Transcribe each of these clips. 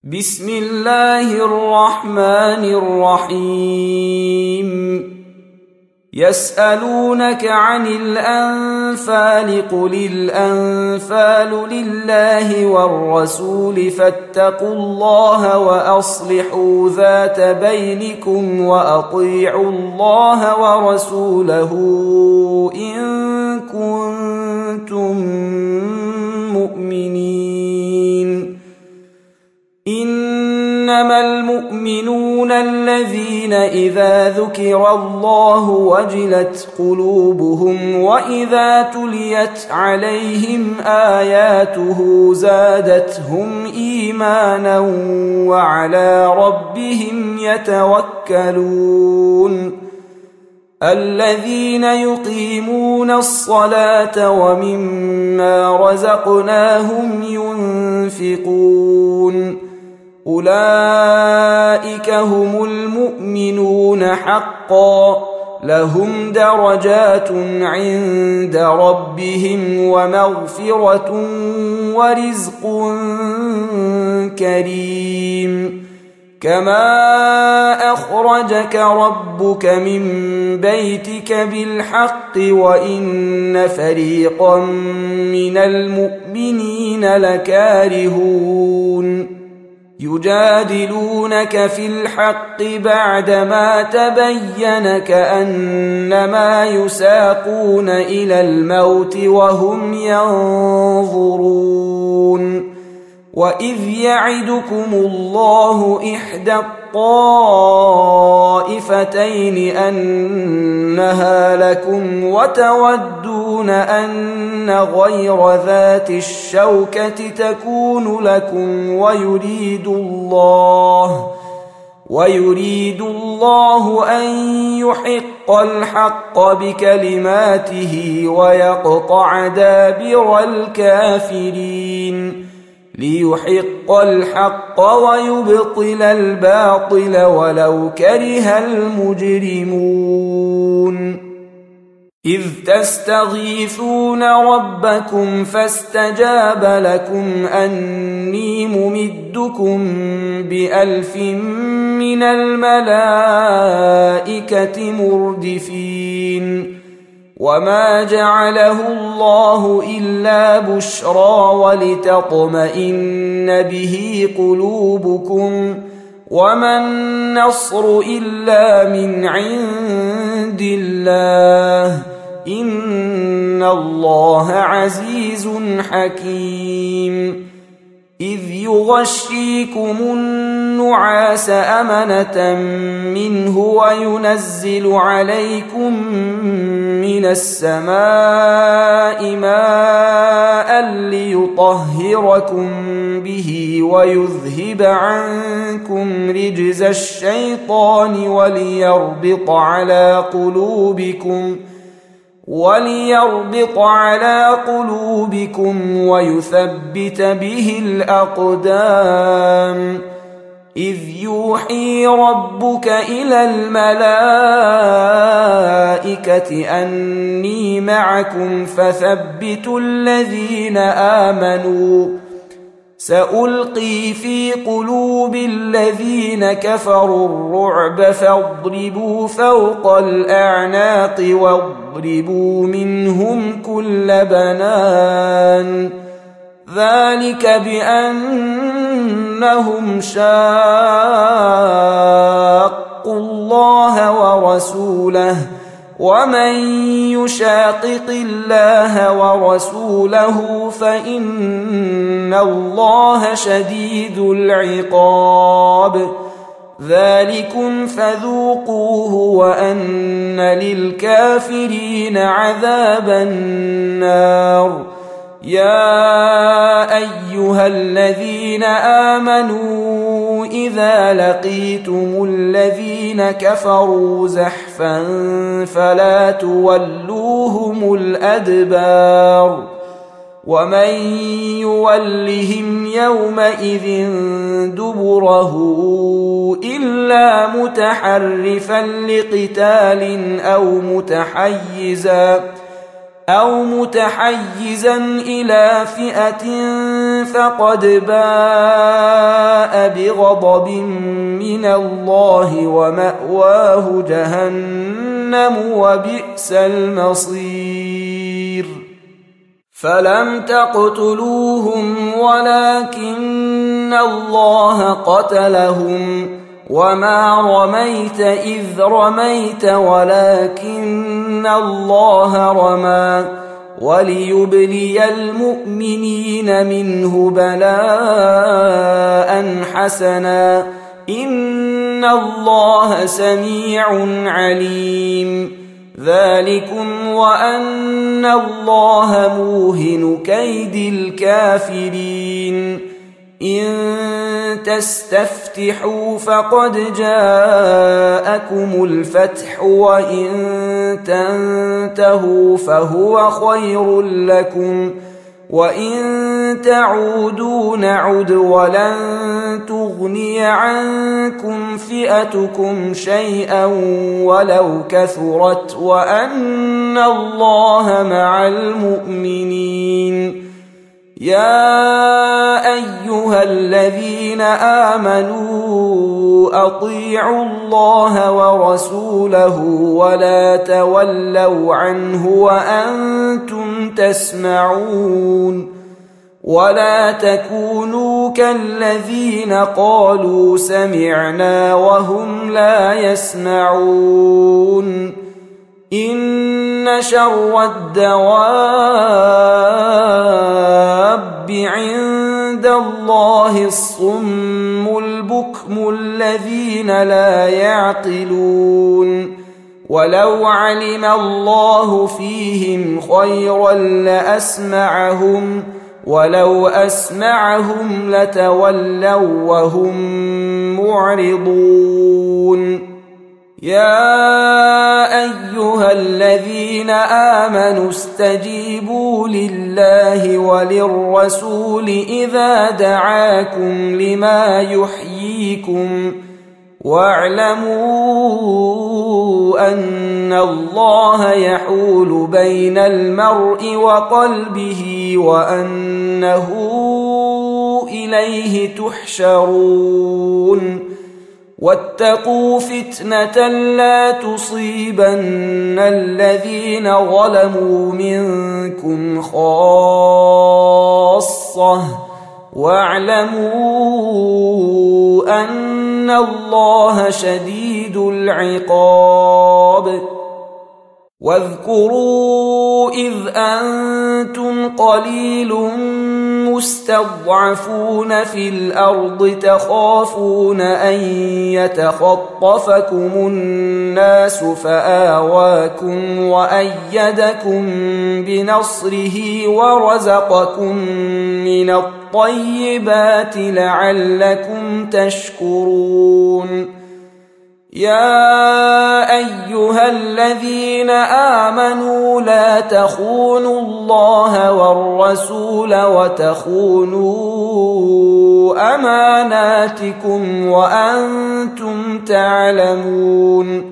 بسم الله الرحمن الرحيم يسألونك عن الأنفال قل الأنفال لله والرسول فاتقوا الله وأصلحوا ذات بينكم وأطيعوا الله ورسوله إن كنتم مؤمنين. إنما المؤمنون الذين إذا ذكر الله وجلت قلوبهم وإذا تليت عليهم آياته زادتهم إيمانا وعلى ربهم يتوكلون. الذين يقيمون الصلاة ومما رزقناهم ينفقون أولئك هم المؤمنون حقا لهم درجات عند ربهم ومغفرة ورزق كريم. كما أخرجك ربك من بيتك بالحق وإن فريقا من المؤمنين لكارهون يجادلونك في الحق بعدما تبين كأنما يساقون إلى الموت وهم ينظرون. وإذ يعدكم الله إحدى الطائفتين أنها لكم وتودون أن غير ذات الشوكة تكون لكم ويريد الله أن يحق الحق بكلماته ويقطع دابر الكافرين ليحق الحق ويبطل الباطل ولو كره المجرمون. إذ تستغيثون ربكم فاستجاب لكم أني ممدكم ب1000 من الملائكة مردفين. وما جعله الله إلا بشرى ولتطمئن به قلوبكم وما النصر إلا من عند الله إن الله عزيز حكيم. إذ يغشيكم النعاس أمنة منه وينزل عليكم من السماء ماء ليطهركم به ويذهب عنكم رجز الشيطان وليربط على قلوبكم ويثبت به الأقدام. إذ يوحي ربك إلى الملائكة أني معكم فثبتوا الذين آمنوا سألقي في قلوب الذين كفروا الرعب فاضربوا فوق الأعناق واضربوا منهم كل بنان. ذلك بأنهم شاقوا الله ورسوله ومن يشاقق الله ورسوله فإن الله شديد العقاب. ذلكم فذوقوه وأن للكافرين عذاب النار. يا أيها الذين آمنوا إذا لقيتم الذين كفروا زحفا فلا تولوهم الأدبار. ومن يولهم يومئذ دبره إلا متحرفا لقتال أو متحيزا إلى فئة فقد باء بغضب من الله ومأواه جهنم وبئس المصير فلم تقتلوهم ولكن الله قتلهم وما رميت إذ رميت ولكن الله رمى وليبلي المؤمنين منه بلاء حسنا إن الله سميع عليم ذلكم وأن الله موهن كيد الكافرين إن تستفتحوا فقد جاءكم الفتح وإن تنتهوا فهو خير لكم وإن تعودوا نعد ولن تغني عنكم فئتكم شيئا ولو كثرت وأن الله مع المؤمنين يا أيها الذين آمنوا أطيعوا الله ورسوله ولا تولوا عنه وأنتم تسمعون ولا تكونوا كالذين قالوا سمعنا وهم لا يسمعون إن شر الدواب عند الله الصم البكم الذين لا يعقلون ولو علم الله فيهم خيرا لأسمعهم ولو أسمعهم لتولوا وهم معرضون يا أيها الذين آمنوا استجيبوا لله وللرسول إذا دعاكم لما يحييكم واعلموا أن الله يحول بين المرء وقلبه وأنه إليه تحشرون واتقوا فتنة لا تصيبن الذين ظلموا منكم خاصة واعلموا أن الله شديد العقاب واذكروا إذ أنتم قليل مستضعفون في الأرض تخافون أن يتخطفكم الناس فآواكم وأيدكم بنصره ورزقكم من الطيبات لعلكم تشكرون يا أيها الذين آمنوا لا تخونوا الله والرسول وتخونوا أماناتكم وأنتم تعلمون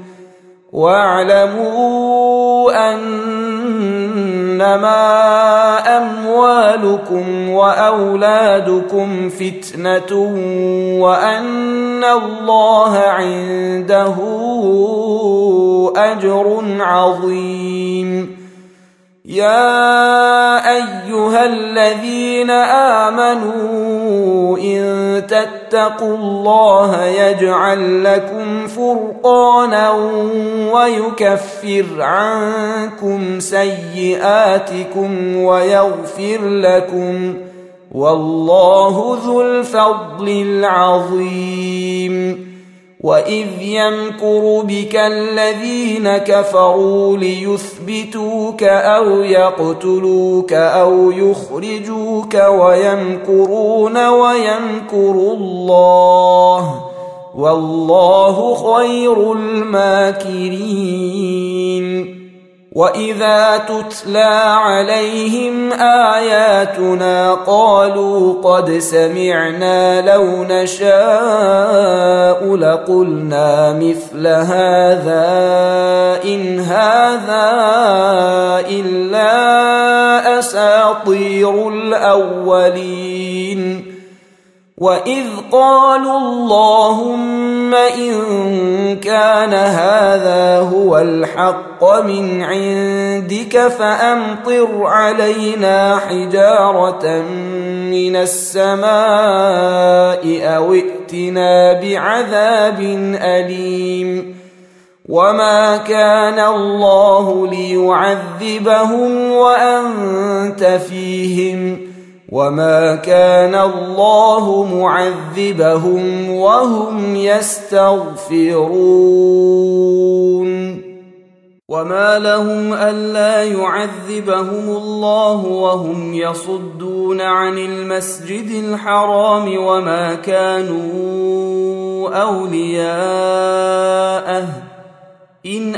واعلموا أنما أموالكم وأولادكم فتنة وأن الله عنده أجر عظيم يا أيها الذين آمنوا إن تتقوا الله يجعل لكم فرقانا ويكفر عنكم سيئاتكم ويغفر لكم والله ذو الفضل العظيم وإذ يمكر بك الذين كفروا ليثبتوك أو يقتلوك أو يخرجوك ويمكرون ويمكر الله والله خير الماكرين وإذا تتلى عليهم آياتنا قالوا قد سمعنا لو نشاء لقلنا مثل هذا إن هذا إلا أساطير الأولين وإذ قالوا اللهم إن كان هذا هو الحق من عندك فأمطر علينا حجارة من السماء أو ائتنا بعذاب أليم وما كان الله ليعذبهم وأنت فيهم وما كان الله معذبهم وهم يستغفرون وما لهم ألا يعذبهم الله وهم يصدون عن المسجد الحرام وما كانوا أولياءه إن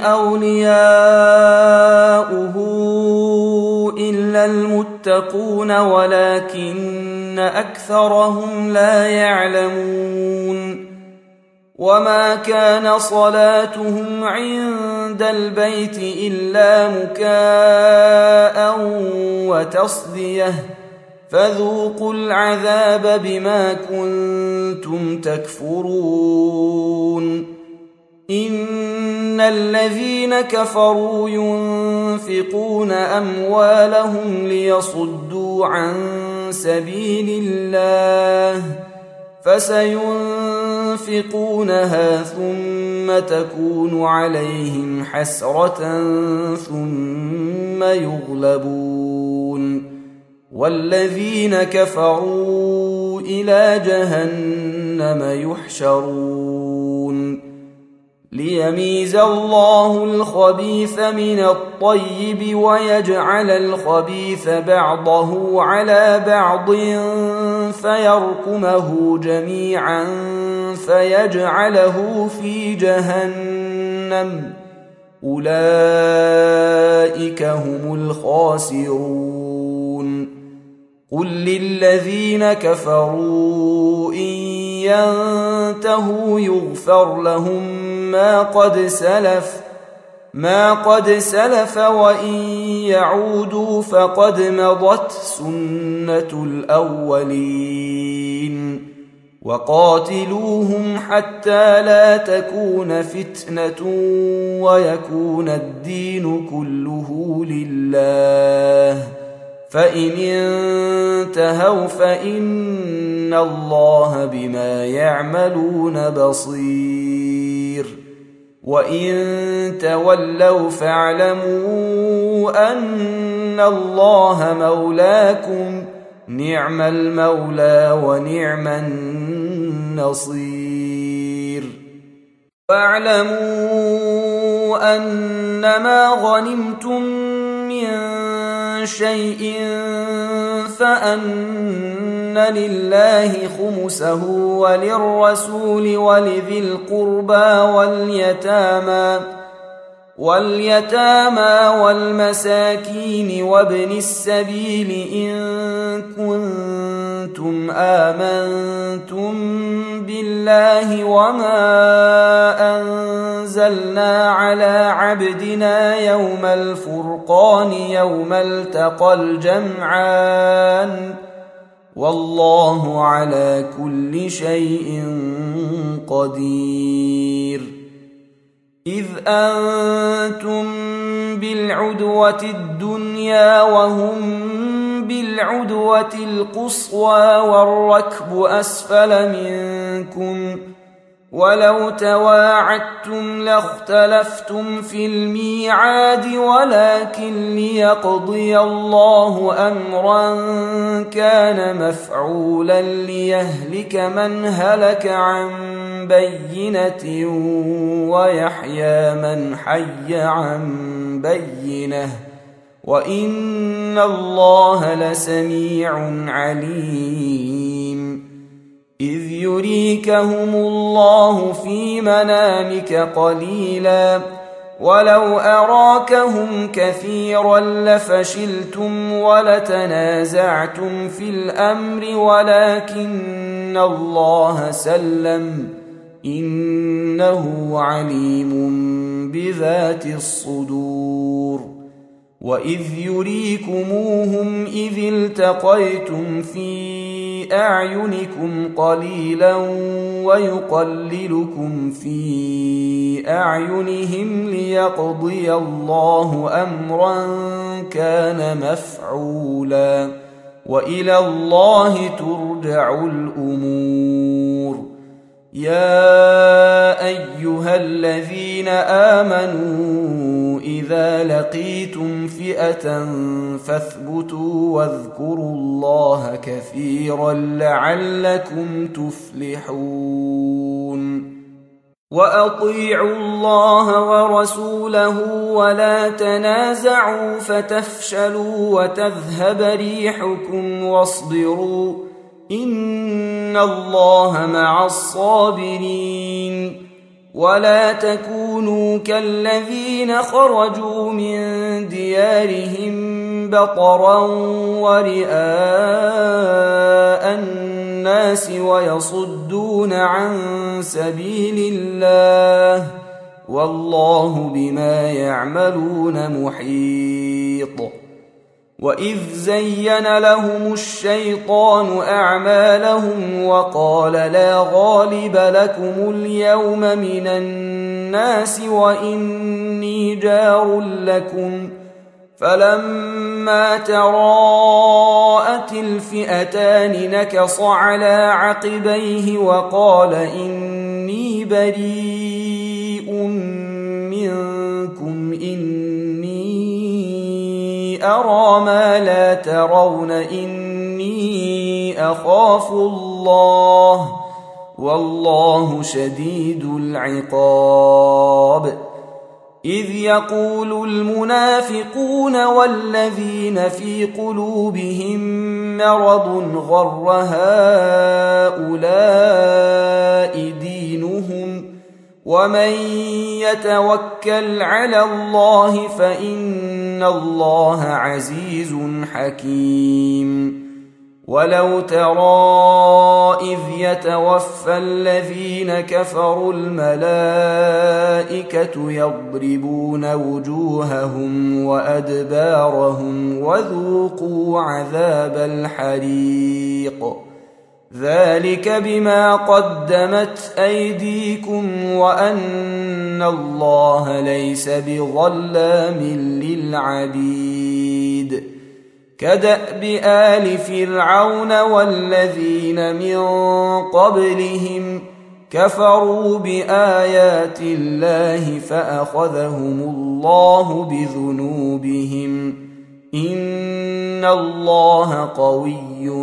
أولياؤه إلا المتقون ولكن أكثرهم لا يعلمون وما كان صلاتهم عند البيت إلا مكاء وتصدية فذوقوا العذاب بما كنتم تكفرون إن الذين كفروا ينفقون أموالهم ليصدوا عن سبيل الله فسينفقونها ثم تكون عليهم حسرة ثم يغلبون والذين كفروا إلى جهنم يحشرون ليميز الله الخبيث من الطيب ويجعل الخبيث بعضه على بعض فيركمه جميعا فيجعله في جهنم أولئك هم الخاسرون قل للذين كفروا إن ينتهوا يغفر لهم ما قد سلف وإن يعودوا فقد مضت سنة الأولين وقاتلوهم حتى لا تكون فتنة ويكون الدين كله لله فإن انتهوا فإن الله بما يعملون بصير وإن تولوا فاعلموا أن الله مولاكم نعم المولى ونعم النصير واعلموا أنما غنمتم من شيء فأن لله خمسه وللرسول ولذي القربى واليتامى والمساكين وابن السبيل إن كنتم آمنتم بالله وما أنزلنا على عبدنا يوم الفرقان يوم التقى الجمعان والله على كل شيء قدير إذ أنتم بالعدوة الدنيا وهم بالعدوة القصوى والركب أسفل منكم ولو تواعدتم لاختلفتم في الميعاد ولكن ليقضي الله أمرا كان مفعولا ليهلك من هلك عن بينة ويحيى من حي عن بينة وإن الله لسميع عليم إذ يريكهم الله في منامك قليلا ولو أراكهم كثيرا لفشلتم ولتنازعتم في الأمر ولكن الله سلم إنه عليم بذات الصدور وإذ يريكموهم إذ التقيتم في أعينكم قليلا ويقللكم في أعينهم ليقضي الله أمرا كان مفعولا وإلى الله ترجع الأمور يا أيها الذين آمنوا إذا لقيتم فئة فاثبتوا واذكروا الله كثيرا لعلكم تفلحون وأطيعوا الله ورسوله ولا تنازعوا فتفشلوا وتذهب ريحكم واصبروا إن الله مع الصابرين ولا تكونوا كالذين خرجوا من ديارهم بطرا ورئاء الناس ويصدون عن سبيل الله والله بما يعملون محيط وإذ زين لهم الشيطان أعمالهم وقال لا غالب لكم اليوم من الناس وإني جار لكم فلما تراءت الفئتان نكص على عقبيه وقال إني بريء منكم إني أرى ما لا ترون إني أخاف الله والله شديد العقاب إذ يقول المنافقون والذين في قلوبهم مرض غر هؤلاء دينهم ومن يتوكل على الله فإن الله عزيز حكيم ولو ترى إذ يتوفى الذين كفروا الملائكة يضربون وجوههم وأدبارهم وذوقوا عذاب الحريق ذلك بما قدمت أيديكم وأن الله ليس بظلام للعبيد كدأب آل فرعون والذين من قبلهم كفروا بآيات الله فأخذهم الله بذنوبهم إن الله قوي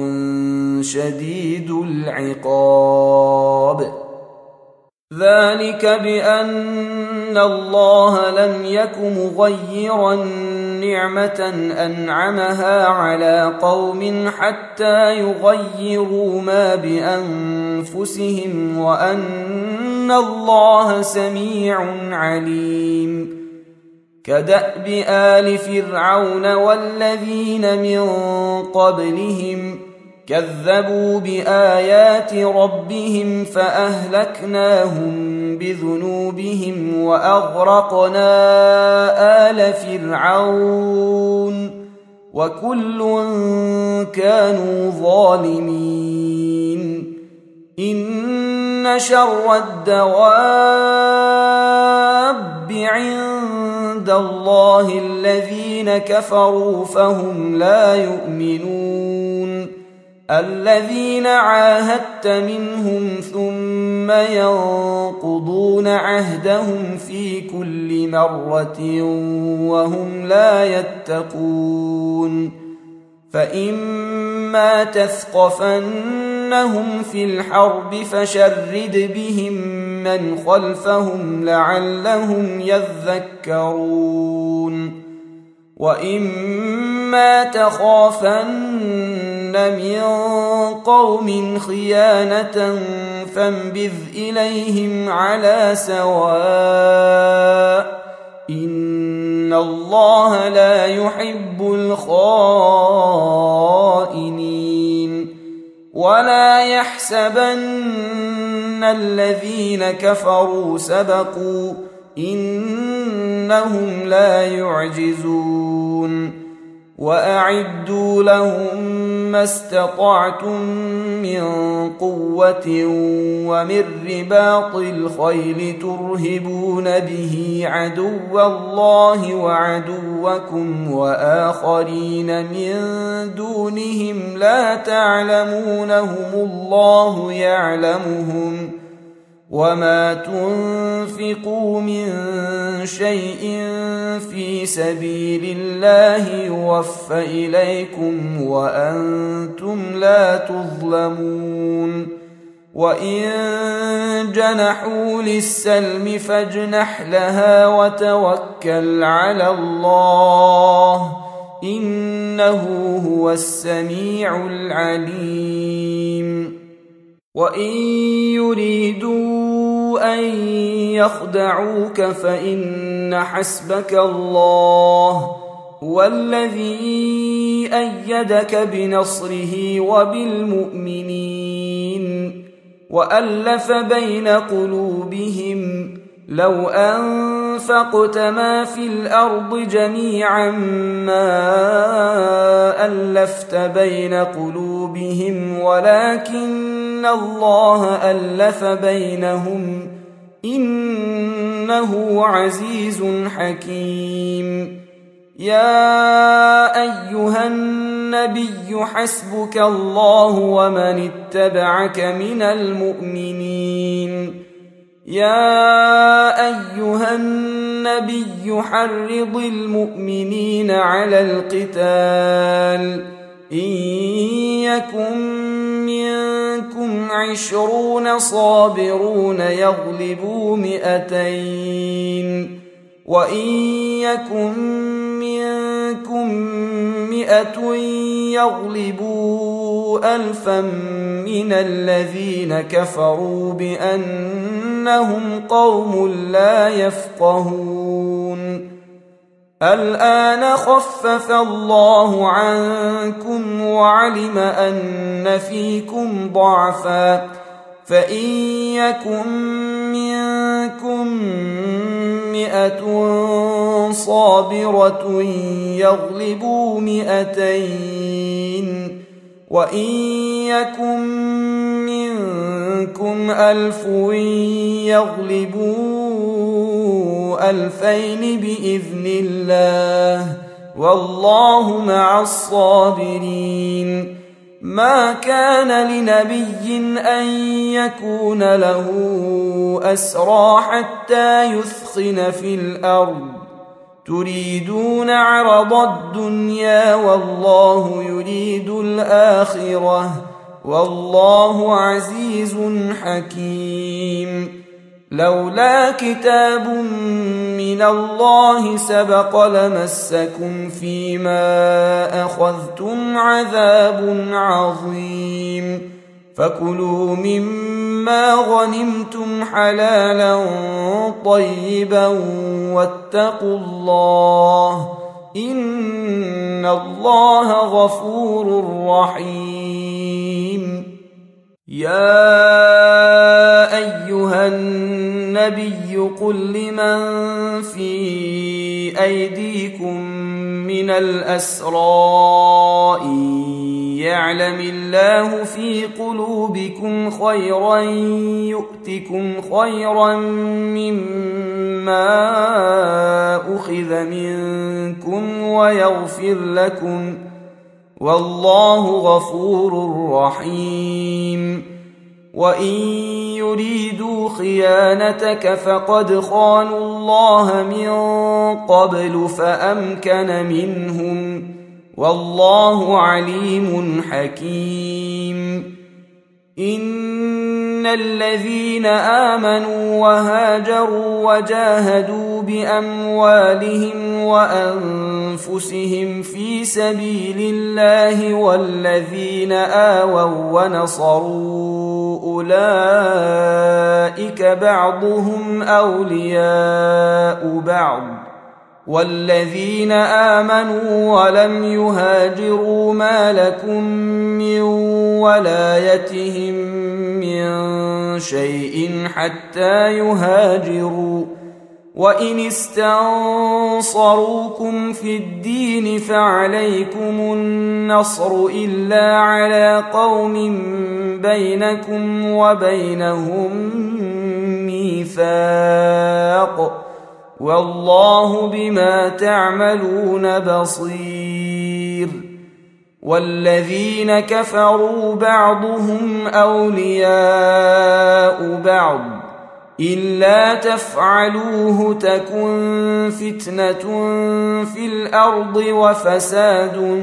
شديد العقاب ذلك بأن الله لم يك مغيرا نعمة أنعمها على قوم حتى يغيروا ما بأنفسهم وأن الله سميع عليم كدأب آل فرعون والذين من قبلهم كذبوا بآيات ربهم فأهلكناهم بذنوبهم وأغرقنا آل فرعون وكل كانوا ظالمين إن شر الدواب عند الله الذين كفروا فهم لا يؤمنون الذين عاهدت منهم ثم ينقضون عهدهم في كل مرة وهم لا يتقون فإما تثقفنهم في الحرب فشرد بهم من خلفهم لعلهم يذكرون وإما تخافن من قوم خيانة فانبذ إليهم على سواء إن الله لا يحب الخائنين. ولا يحسبن الذين كفروا سبقوا إنهم لا يعجزون. وأعدوا لهم ما استطعتم من قوة ومن رباط الخيل ترهبون به عدو الله وعدوكم وآخرين من دونهم لا تعلمونهم الله يعلمهم. وما تنفقوا من شيء في سبيل الله يوفى إليكم وأنتم لا تظلمون. وإن جنحوا للسلم فاجنح لها وتوكل على الله إنه هو السميع العليم. وإن يريدوا أن يخدعوك فإن حسبك الله هو الذي أيدك بنصره وبالمؤمنين. وألف بين قلوبهم لو أنفقت ما في الأرض جميعا ما ألفت بين قلوبهم ولكن الله ألف بينهم إنه عزيز حكيم. يا أيها النبي حسبك الله ومن اتبعك من المؤمنين. يا أيها النبي حرض المؤمنين على القتال إن يكن منكم 20 صابرون يغلبوا 200 وإن يكن منكم 100 يغلبوا 1000 من الذين كفروا بأنهم قوم لا يفقهون. الآن خفف الله عنكم وعلم أن فيكم ضعفا فإن يكن منكم 100 صابرة يغلبوا 200 وإن يكن منكم 1000 يغلبوا 2000 بإذن الله والله مع الصابرين. ما كان لنبي أن يكون له أسرى حتى يثخن في الأرض تريدون عرض الدنيا والله يريد الآخرة والله عزيز حكيم. لولا كتاب من الله سبق لمسكم فيما أخذتم عذاب عظيم. فكلوا مما غنمتم حلالا طيبا واتقوا الله إن الله غفور رحيم. يا أيها النبي قل لمن في أيديكم من الأسرى إن يعلم الله في قلوبكم خيرا يؤتكم خيرا مما أخذ منكم ويغفر لكم والله غفور رحيم. وإن يريدوا خيانتك فقد خانوا الله من قبل فأمكن منهم والله عليم حكيم. إن الذين آمنوا وهاجروا وجاهدوا بأموالهم وأنفسهم في سبيل الله والذين آووا ونصروا أولئك بعضهم أولياء بعض والذين آمنوا ولم يهاجروا ما لكم من ولايتهم من شيء حتى يهاجروا، وإن استنصروكم في الدين فعليكم النصر إلا على قوم بينكم وبينهم ميثاق، والله بما تعملون بصير. والذين كفروا بعضهم أولياء بعض، إلا تفعلوه تكن فتنة في الأرض وفساد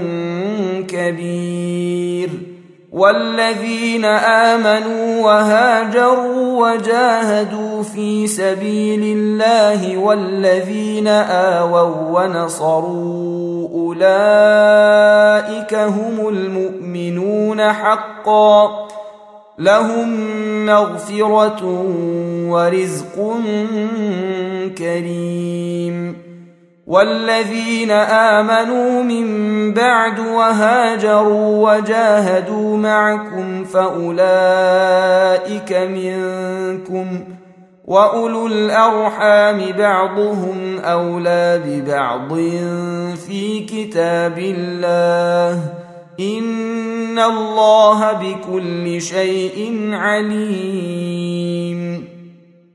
كبير. والذين آمنوا وهاجروا وجاهدوا في سبيل الله والذين آووا ونصروا أولئك هم المؤمنون حقا، لهم مغفرة ورزق كريم. والذين آمنوا من بعد وهاجروا وجاهدوا معكم فأولئك منكم، وأولو الأرحام بعضهم أولى ببعض في كتاب الله، إن الله بكل شيء عليم.